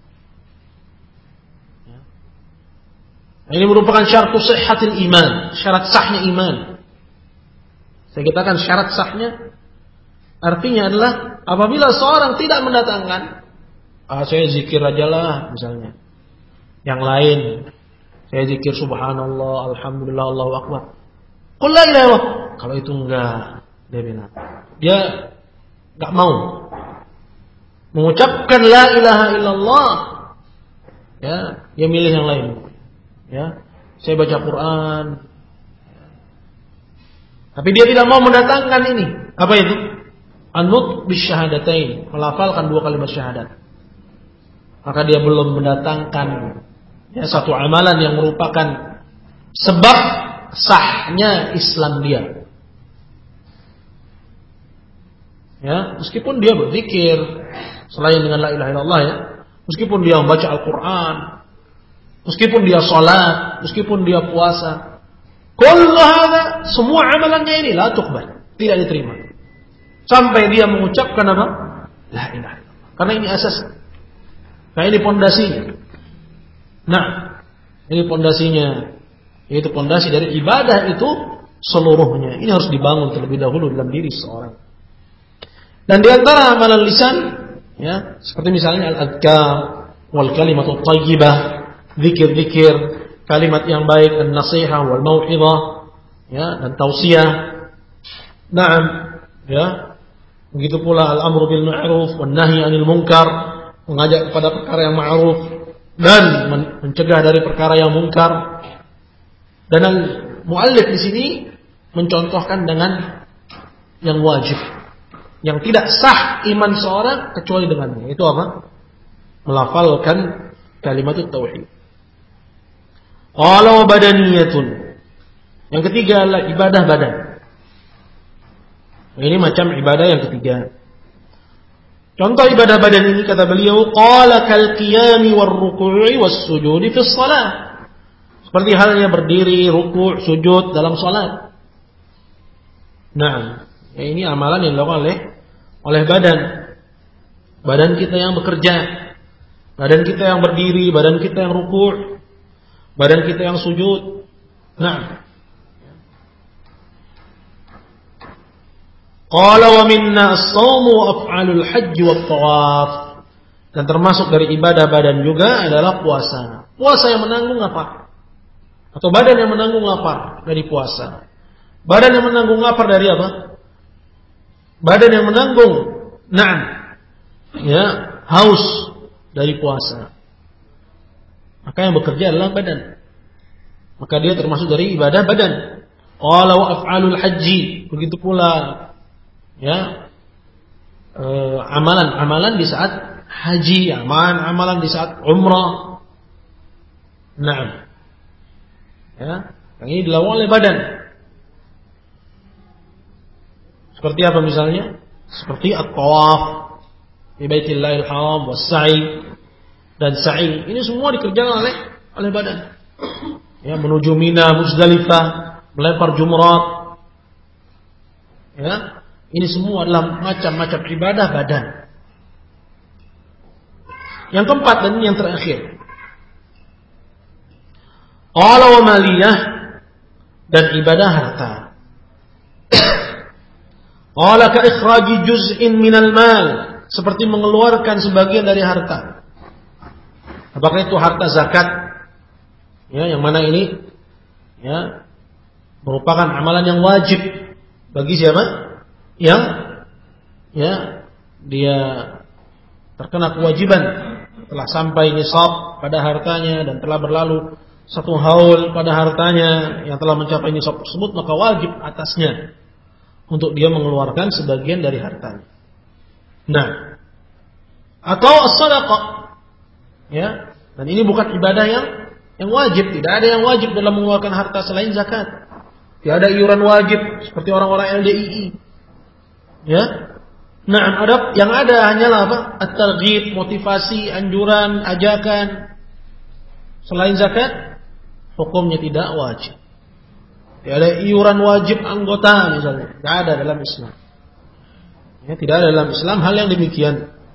Nah, ini merupakan syarat sihhatil iman, syarat sahnya iman. Saya katakan syarat sahnya artinya adalah apabila seorang tidak mendatangkan, ah, saya zikir aja lah misalnya. Yang lain, saya zikir subhanallah, alhamdulillah, Allahu akbar. Qul la ilaha illallah. Kalau itu enggak, dia bilang. Dia enggak mau mengucapkan la ilaha illallah. Ya, dia milih yang lain. Ya, saya baca Quran. Tapi dia tidak mau mendatangkan ini. Apa itu? An-nutq bisyahadatain, melafalkan dua kalimat syahadat. Maka dia belum mendatangkan ya, satu amalan yang merupakan sebab sahnya Islam dia. Ya, meskipun dia berzikir selain dengan la ilaha illallah ya, meskipun dia membaca Al-Quran, meskipun dia salat, meskipun dia puasa, kullu hadza, semua amalannya ini la tuqbal, tidak diterima sampai dia mengucapkan apa? La ilaha illallah. Karena ini asas. Nah, ini pondasinya. Nah, ini pondasinya, yaitu pondasi dari ibadah itu seluruhnya. Ini harus dibangun terlebih dahulu dalam diri seorang. Dan di antara amalan lisan, ya, seperti misalnya al-adhkar wal kalimatut thayyibah, zikir-zikir, kalimat yang baik, an-nasihah wal mau'izah, ya, dan tausiah. Naam, ya. Begitu pula al-amru bil ma'ruf wan nahyi 'anil munkar, mengajak kepada perkara yang ma'ruf dan mencegah dari perkara yang munkar. Dan al-muallif di sini mencontohkan dengan yang wajib, yang tidak sah iman seorang kecuali dengannya. Itu apa? Melafalkan kalimat tauhid. Qala wa badaniyatun. Yang ketiga adalah ibadah badan. Ini macam ibadah yang ketiga. Contoh ibadah badan ini kata beliau, qala kal qiyami war ruku'i was sujudi fi shalah. Seperti halnya berdiri, ruku', sujud dalam salat. Nah, ya ini amalan yang dilakukan oleh oleh badan. Badan kita yang bekerja, badan kita yang berdiri, badan kita yang ruku', badan kita yang sujud. Nah, qala wa minna as-shawmu wa af'alul hajj wat tawaf. Dan termasuk dari ibadah badan juga adalah puasa. Puasa yang menanggung apa? Atau badan yang menanggung lapar dari puasa. Badan yang menanggung lapar dari apa? Badan yang menanggung na'am, ya, haus dari puasa. Maka yang bekerja adalah badan. Maka dia termasuk dari ibadah badan. Qala wa af'alul hajji. Begitu pula ya, e, amalan-amalan di saat haji, amalan-amalan di saat umrah. Nah, ya, yang ini dilakukan oleh badan. Seperti apa misalnya? Seperti at-tawaf di Baitillahil Haram, was-sa'i dan sa'i. Ini semua dikerjakan oleh oleh badan. Ya, menuju Mina, Muzdalifah, melempar jumrat. Ya, ini semua adalah macam-macam ibadah badan. Yang keempat dan ini yang terakhir. Qala wa maliyah, dan ibadah harta. Qala ka ikhraji juz'in minal mal, seperti mengeluarkan sebagian dari harta. Apakah itu harta zakat? Ya, yang mana ini ya merupakan amalan yang wajib bagi siapa? Yang ya dia terkena kewajiban telah sampai nisab pada hartanya dan telah berlalu satu haul pada hartanya yang telah mencapai nisab tersebut, maka wajib atasnya untuk dia mengeluarkan sebagian dari hartanya. Nah, atau as-shadaqah, ya, dan ini bukan ibadah yang yang wajib, tidak ada yang wajib dalam mengeluarkan harta selain zakat. Tidak ada iuran wajib seperti orang-orang L D I I. Ya. Nah, ada yang ada hanyalah apa? At-targhib, motivasi, anjuran, ajakan. Selain zakat, hukumnya tidak wajib. Tidak ada iuran wajib anggota misalnya. Tidak ada dalam Islam. Ya, tidak ada dalam Islam hal yang demikian.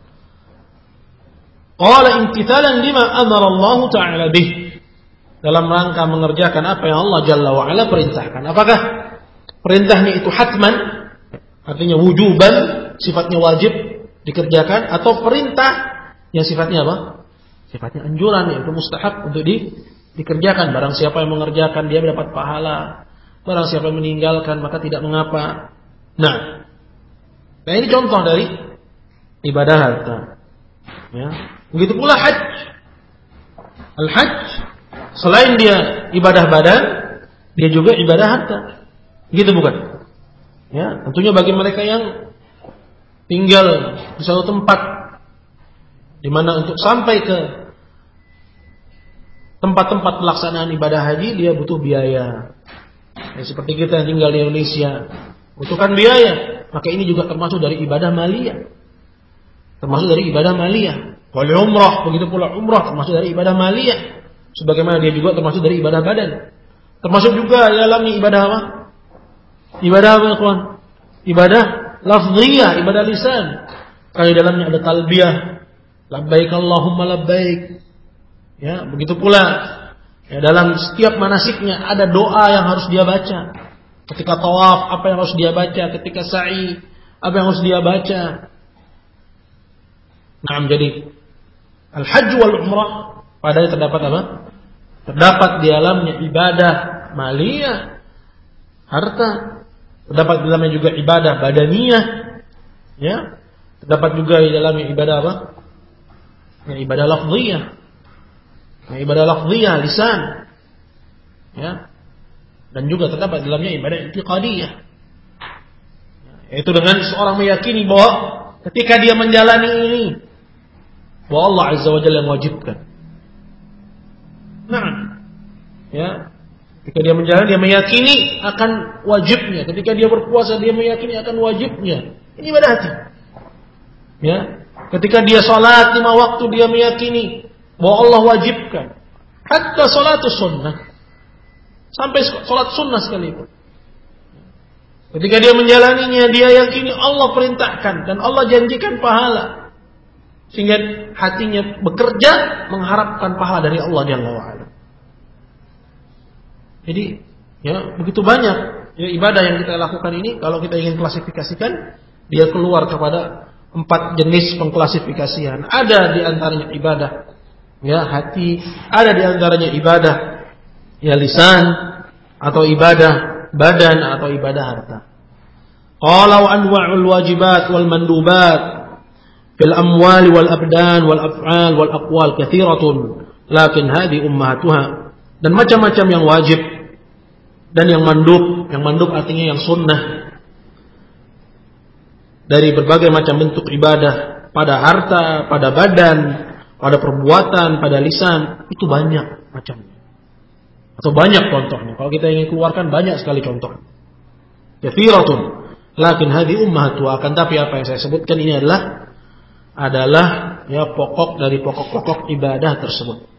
Qala imtithalan lima amara Allah Ta'ala bih. Dalam rangka mengerjakan apa yang Allah Jalla wa Ala perintahkan. Apakah perintahnya itu hatman? Artinya wujuban, sifatnya wajib dikerjakan, atau perintah yang sifatnya apa? Sifatnya anjuran, yaitu mustahab untuk di, dikerjakan. Barang siapa yang mengerjakan dia mendapat pahala. Barang siapa yang meninggalkan maka tidak mengapa. Nah, nah ini contoh dari ibadah harta. Ya. Begitu pula hajj. Al-hajj selain dia ibadah badan, dia juga ibadah harta. Gitu bukan? Ya, tentunya bagi mereka yang tinggal di suatu tempat di mana untuk sampai ke tempat-tempat pelaksanaan ibadah haji dia butuh biaya. Ya, seperti kita yang tinggal di Indonesia butuhkan biaya, maka ini juga termasuk dari ibadah maliyah. Termasuk dari ibadah maliyah. Wal umrah, begitu pula umrah termasuk dari ibadah maliyah. Sebagaimana dia juga termasuk dari ibadah badan. Termasuk juga dalamnya ibadah apa? Ibadah apa, kawan? Ibadah lafziyah, ibadah lisan. Kalau di dalamnya ada talbiyah, labbaik Allahumma labbaik. Ya, begitu pula ya, dalam setiap manasiknya ada doa yang harus dia baca. Ketika tawaf, apa yang harus dia baca? Ketika sa'i, apa yang harus dia baca? Nah, jadi al-hajj wal umrah padanya terdapat apa? Terdapat di dalamnya ibadah maliyah, harta. Terdapat di dalamnya juga ibadah badaniyah. Ya. Terdapat juga di dalamnya ibadah apa? Ya, ibadah lafziyah. Ya, ibadah lafziyah, lisan. Ya. Dan juga terdapat di dalamnya ibadah i'tiqadiyah. Ya, yaitu dengan seorang meyakini bahwa ketika dia menjalani ini, bahwa Allah Azza wa Jalla yang wajibkan. Nah, ya. Ketika dia menjalani, dia meyakini akan wajibnya. Ketika dia berpuasa, dia meyakini akan wajibnya. Ini ibadah hati. Ya. Ketika dia sholat lima waktu, dia meyakini bahwa Allah wajibkan. Hatta sholatus sunnah. Sampai sholat sunnah sekalipun. Ketika dia menjalaninya, dia yakini Allah perintahkan dan Allah janjikan pahala. Sehingga hatinya bekerja mengharapkan pahala dari Allah Jalla wa'ala. Jadi, ya begitu banyak ya, ibadah yang kita lakukan ini. Kalau kita ingin klasifikasikan, dia keluar kepada empat jenis pengklasifikasian. Ada di antaranya ibadah, ya hati. Ada di antaranya ibadah, ya lisan, atau ibadah badan, atau ibadah harta. Qala wa anwa'ul wajibat wal mandubat fil amwali wal abdan wal af'al wal aqwal kathiratun, lakin hadi ummahatuha. Dan macam-macam yang wajib dan yang mandub. Yang mandub artinya yang sunnah. Dari berbagai macam bentuk ibadah. Pada harta, pada badan, pada perbuatan, pada lisan. Itu banyak macamnya. Atau banyak contohnya. Kalau kita ingin keluarkan banyak sekali contohnya. Kathiratun. Lakin hadi ummahatu. Akan tapi apa yang saya sebutkan ini adalah Adalah ya pokok dari pokok-pokok ibadah tersebut.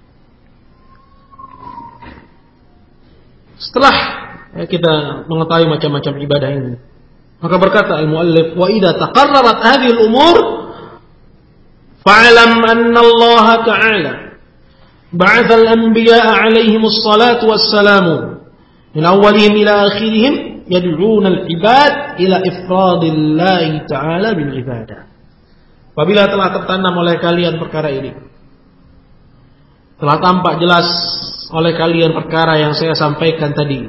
Setelah ya, kita mengetahui macam-macam ibadah ini, maka berkata al-muallif, wa idza taqarrarat hadhihi al-umur fa'lam anna Allah ta'ala ba'atha al-anbiya'a 'alaihim as-salatu was-salamu min awwalihim ila akhirihim yad'una al-ibad ila ifradillahi ta'ala bil ibadah. Apabila telah tertanam oleh kalian perkara ini, telah tampak jelas oleh kalian perkara yang saya sampaikan tadi,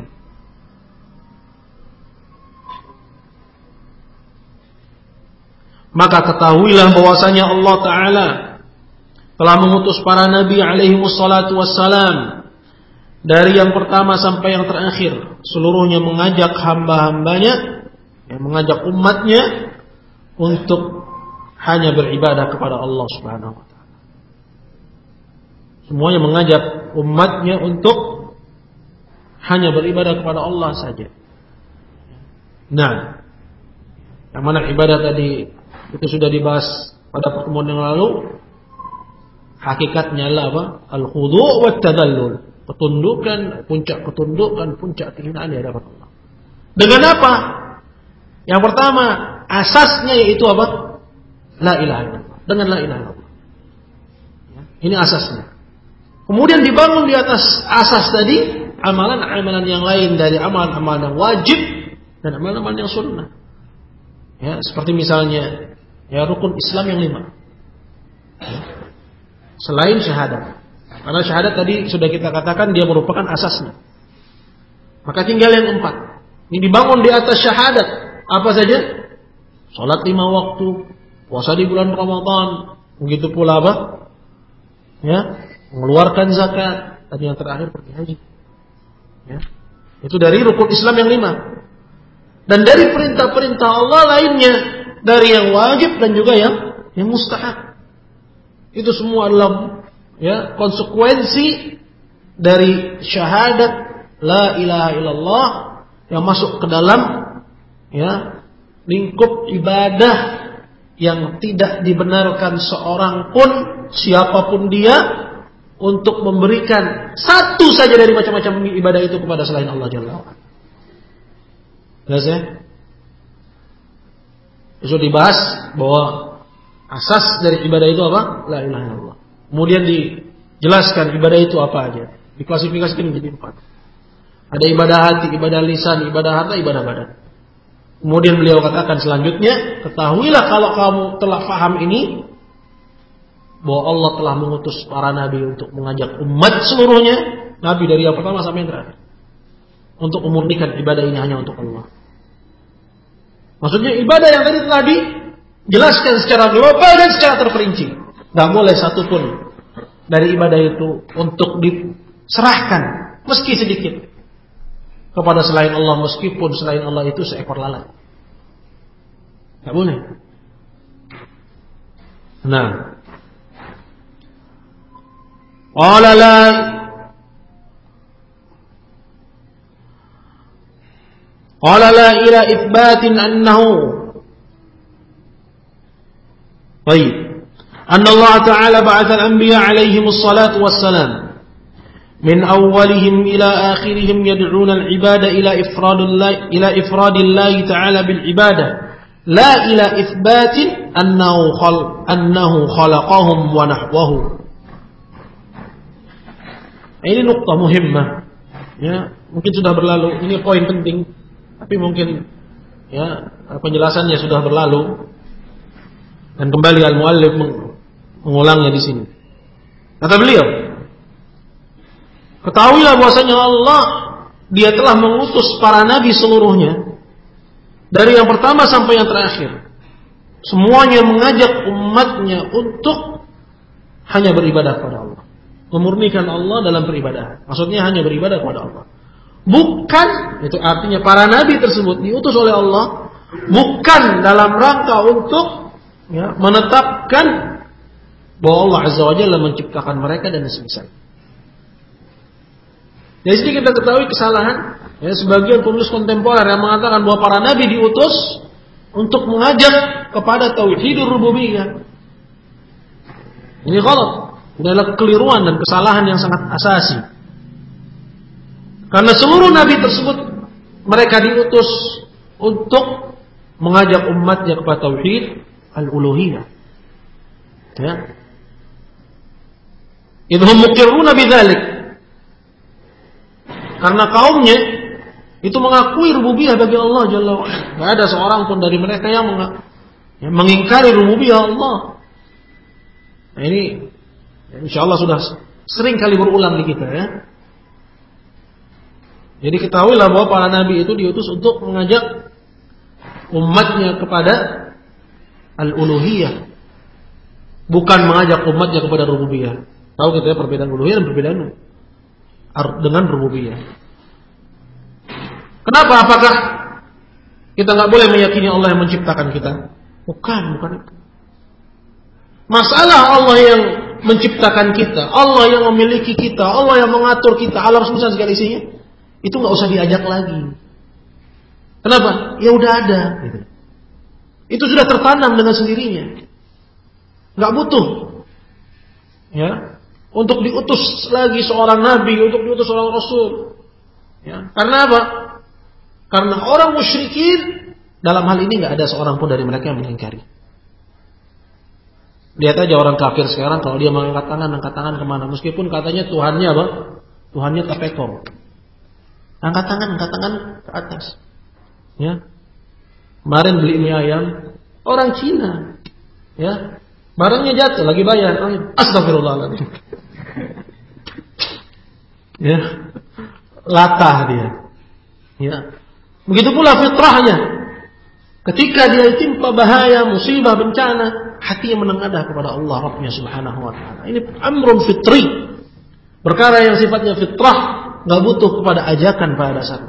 maka ketahuilah bahwasanya Allah Ta'ala telah mengutus para nabi alaihi wassalatu wassalam, dari yang pertama sampai yang terakhir, seluruhnya mengajak hamba-hambanya, yang mengajak umatnya untuk hanya beribadah kepada Allah Subhanahu wa taala. Semuanya mengajak umatnya untuk hanya beribadah kepada Allah saja. Nah, yang mana ibadah tadi itu sudah dibahas pada pertemuan yang lalu. Hakikatnya adalah apa? Al-khudu' wa tadallul. Ketundukan, puncak ketundukan, puncak kehinaan di hadapan Allah. Dengan apa? Yang pertama, asasnya yaitu apa? La ilaha illallah. Dengan la ilaha illallah. Ini asasnya. Kemudian dibangun di atas asas tadi amalan-amalan yang lain dari amalan-amalan yang wajib dan amalan-amalan yang sunnah. Ya, seperti misalnya ya rukun Islam yang lima. Ya. Selain syahadat. Karena syahadat tadi sudah kita katakan dia merupakan asasnya. Maka tinggal yang empat. Ini dibangun di atas syahadat. Apa saja? Salat lima waktu, puasa di bulan Ramadan, begitu pula apa? Ya, mengeluarkan zakat, dan yang terakhir pergi haji. Ya. Itu dari rukun Islam yang lima. Dan dari perintah-perintah Allah lainnya, dari yang wajib dan juga yang yang mustahab. Itu semua adalah ya konsekuensi dari syahadat la ilaha illallah yang masuk ke dalam ya lingkup ibadah yang tidak dibenarkan seorang pun siapapun dia untuk memberikan satu saja dari macam-macam ibadah itu kepada selain Allah Jalla wa'ala. Jelas ya? Itu dibahas bahwa asas dari ibadah itu apa? La ilaha illallah. Kemudian dijelaskan ibadah itu apa aja. Diklasifikasikan menjadi empat. Ada ibadah hati, ibadah lisan, ibadah harta, ibadah badan. Kemudian beliau katakan selanjutnya, ketahuilah kalau kamu telah faham ini, bahwa Allah telah mengutus para nabi untuk mengajak umat seluruhnya, nabi dari yang pertama sampai yang terakhir, untuk memurnikan ibadah ini hanya untuk Allah. Maksudnya ibadah yang tadi telah dijelaskan secara global dan secara terperinci. Tidak boleh satupun dari ibadah itu untuk diserahkan meski sedikit kepada selain Allah, meskipun selain Allah itu seekor lalat. Tidak boleh. Nah, qala la qala la ila itsbatin annahu baik anna Allah Ta'ala ba'atha al-anbiya alaihimus salatu wassalam min awwalihim ila akhirihim yad'una al-ibada ila ifradillah ila ifradillah ta'ala bil ibadah la ila itsbatin annahu khal annahu khalaqahum wa nahwahu. Ini nukta muhimmah. Ya, mungkin sudah berlalu. Ini poin penting, tapi mungkin ya penjelasannya sudah berlalu dan kembali al-muallif mengulangnya di sini. Kata beliau, ketahuilah bahwasanya Allah dia telah mengutus para nabi seluruhnya dari yang pertama sampai yang terakhir. Semuanya mengajak umatnya untuk hanya beribadah kepada Allah. Memurnikan Allah dalam beribadah. Maksudnya hanya beribadah kepada Allah. Bukan, itu artinya para nabi tersebut diutus oleh Allah bukan dalam rangka untuk ya, menetapkan bahwa Allah Azza wa Jalla menciptakan mereka dan semisal. Dari sini kita ketahui kesalahan ya, sebagian penulis kontemporer yang mengatakan bahwa para nabi diutus untuk mengajak kepada tauhidur rububiyah. Ini ghalat. Ini adalah kekeliruan dan kesalahan yang sangat asasi. Karena seluruh nabi tersebut mereka diutus untuk mengajak umatnya kepada tauhid al-uluhiyah. Ya. Idhum muqirruna bidzalik. Karena kaumnya itu mengakui rububiyah bagi Allah Jalla wa Ala. Enggak ada seorang pun dari mereka yang mengingkari rububiyah Allah. Nah ini insyaallah sudah sering kali berulang di kita ya. Jadi ketahuilah bahwa para nabi itu diutus untuk mengajak umatnya kepada al-uluhiyah, bukan mengajak umatnya kepada rububiyah. Tahu kita ya perbedaan uluhiyah dan perbedaan dengan rububiyah. Kenapa? Apakah kita nggak boleh meyakini Allah yang menciptakan kita? Bukan, bukan itu. Masalah Allah yang menciptakan kita, Allah yang memiliki kita, Allah yang mengatur kita, alam semesta segala isinya, itu nggak usah diajak lagi. Kenapa? Ya udah ada. Gitu. Itu sudah tertanam dengan sendirinya. Nggak butuh, ya, untuk diutus lagi seorang nabi, untuk diutus seorang rasul. Ya. Karena apa? Karena orang musyrikin dalam hal ini nggak ada seorang pun dari mereka yang mengingkari. Lihat aja orang kafir sekarang kalau dia mengangkat tangan, angkat tangan kemana? Meskipun katanya Tuhannya apa? Tuhannya tapekong. Angkat tangan, angkat tangan ke atas. Ya. Kemarin beli mie ayam, orang Cina, ya, barangnya jatuh, lagi bayar, astagfirullahaladzim. Ya, latah dia. Ya. Begitu pula fitrahnya. Ketika dia timpa bahaya, musibah, bencana, hatinya menengadah kepada Allah Rabbnya Subhanahu wa taala. Ini amrun fitri. Perkara yang sifatnya fitrah, enggak butuh kepada ajakan pada dasarnya.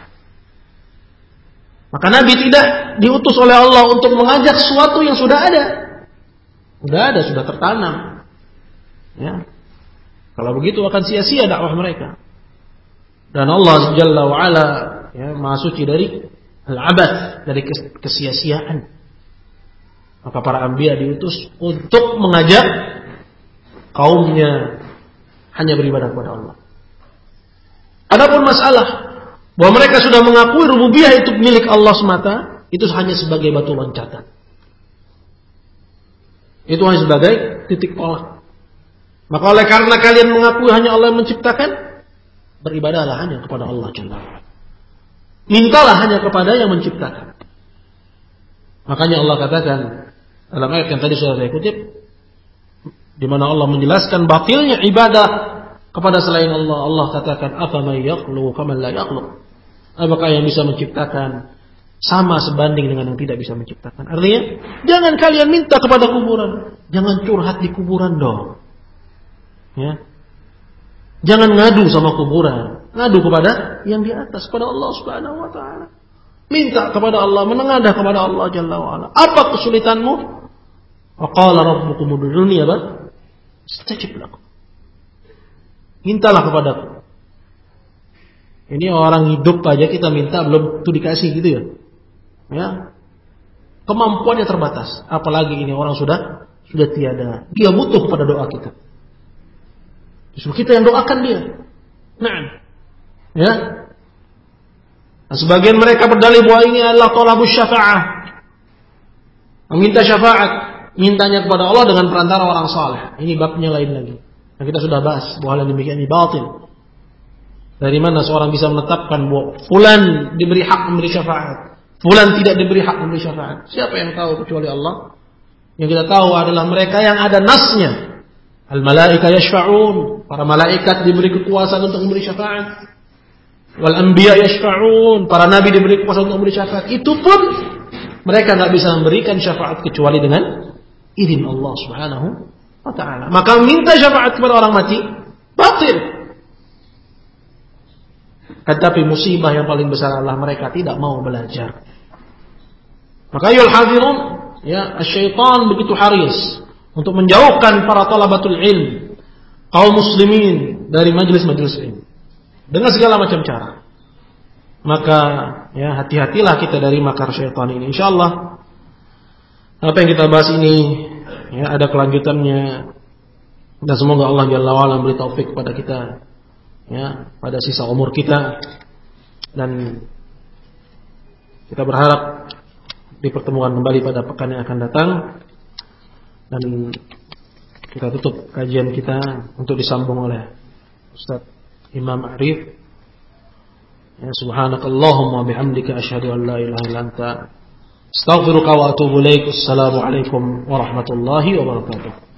Maka Nabi tidak diutus oleh Allah untuk mengajak sesuatu yang sudah ada. Sudah ada, sudah tertanam. Ya. Kalau begitu akan sia-sia dakwah mereka. Dan Allah Jalla wa Ala, ya, Maha suci dari al-abath, dari kesia-siaan. Maka para anbiya diutus untuk mengajak kaumnya hanya beribadah kepada Allah. Adapun masalah bahwa mereka sudah mengakui rububiyah itu milik Allah semata, itu hanya sebagai batu loncatan. Itu hanya sebagai titik tolak. Maka oleh karena kalian mengakui hanya Allah yang menciptakan, beribadahlah hanya kepada Allah Jalla wa'ala. Mintalah hanya kepada yang menciptakan. Makanya Allah katakan dalam ayat yang tadi sudah saya kutip, di mana Allah menjelaskan batilnya ibadah kepada selain Allah. Allah katakan, "Afaman yakhluqu kaman la yakhluq." Apakah yang bisa menciptakan sama sebanding dengan yang tidak bisa menciptakan? Artinya, jangan kalian minta kepada kuburan. Jangan curhat di kuburan dong. Ya. Jangan ngadu sama kuburan. Ngadu kepada yang di atas, kepada Allah Subhanahu wa taala. Minta kepada Allah, menengadah kepada Allah Jalla wa Ala. Apa kesulitanmu? Wa qala rabbukum ud'uni apa? Astajib lakum. Mintalah kepadaku. Ini orang hidup aja kita minta belum tuh dikasih gitu ya. Ya. Kemampuannya terbatas, apalagi ini orang sudah sudah tiada. Dia butuh kepada doa kita. Justru kita yang doakan dia. Nah. Ya. Nah, sebagian mereka berdalih bahwa ini adalah talabus syafa'ah. Meminta syafaat, mintanya kepada Allah dengan perantara orang saleh. Ini babnya lain lagi. Nah, kita sudah bahas bahwa hal demikian ini batil. Dari mana seorang bisa menetapkan bahwa fulan diberi hak memberi syafaat, fulan tidak diberi hak memberi syafaat? Siapa yang tahu kecuali Allah? Yang kita tahu adalah mereka yang ada nasnya. Al-malaika yashfa'un, para malaikat diberi kekuasaan untuk memberi syafaat. Wal anbiya yashfa'un, para nabi diberi kekuasaan untuk memberi syafaat. Itu pun mereka enggak bisa memberikan syafaat kecuali dengan izin Allah Subhanahu wa taala. Maka minta syafaat kepada orang mati batil. Tetapi musibah yang paling besar adalah mereka tidak mau belajar. Maka ayol hadirun, ya, syaitan begitu haris untuk menjauhkan para talabatul ilm, kaum muslimin dari majelis-majelis ilmu dengan segala macam cara. Maka ya hati-hatilah kita dari makar syaitan ini. Insyaallah apa yang kita bahas ini ya ada kelanjutannya, dan semoga Allah Jalla wa Ala beri taufik kepada kita ya pada sisa umur kita, dan kita berharap di pertemuan kembali pada pekan yang akan datang, dan kita tutup kajian kita untuk disambung oleh Ustaz Imam Arif. Ya, subhanakallahumma bihamdika asyhadu an la ilaha illa anta astaghfiruka wa atubu ilaik. Assalamu alaikum warahmatullahi wabarakatuh.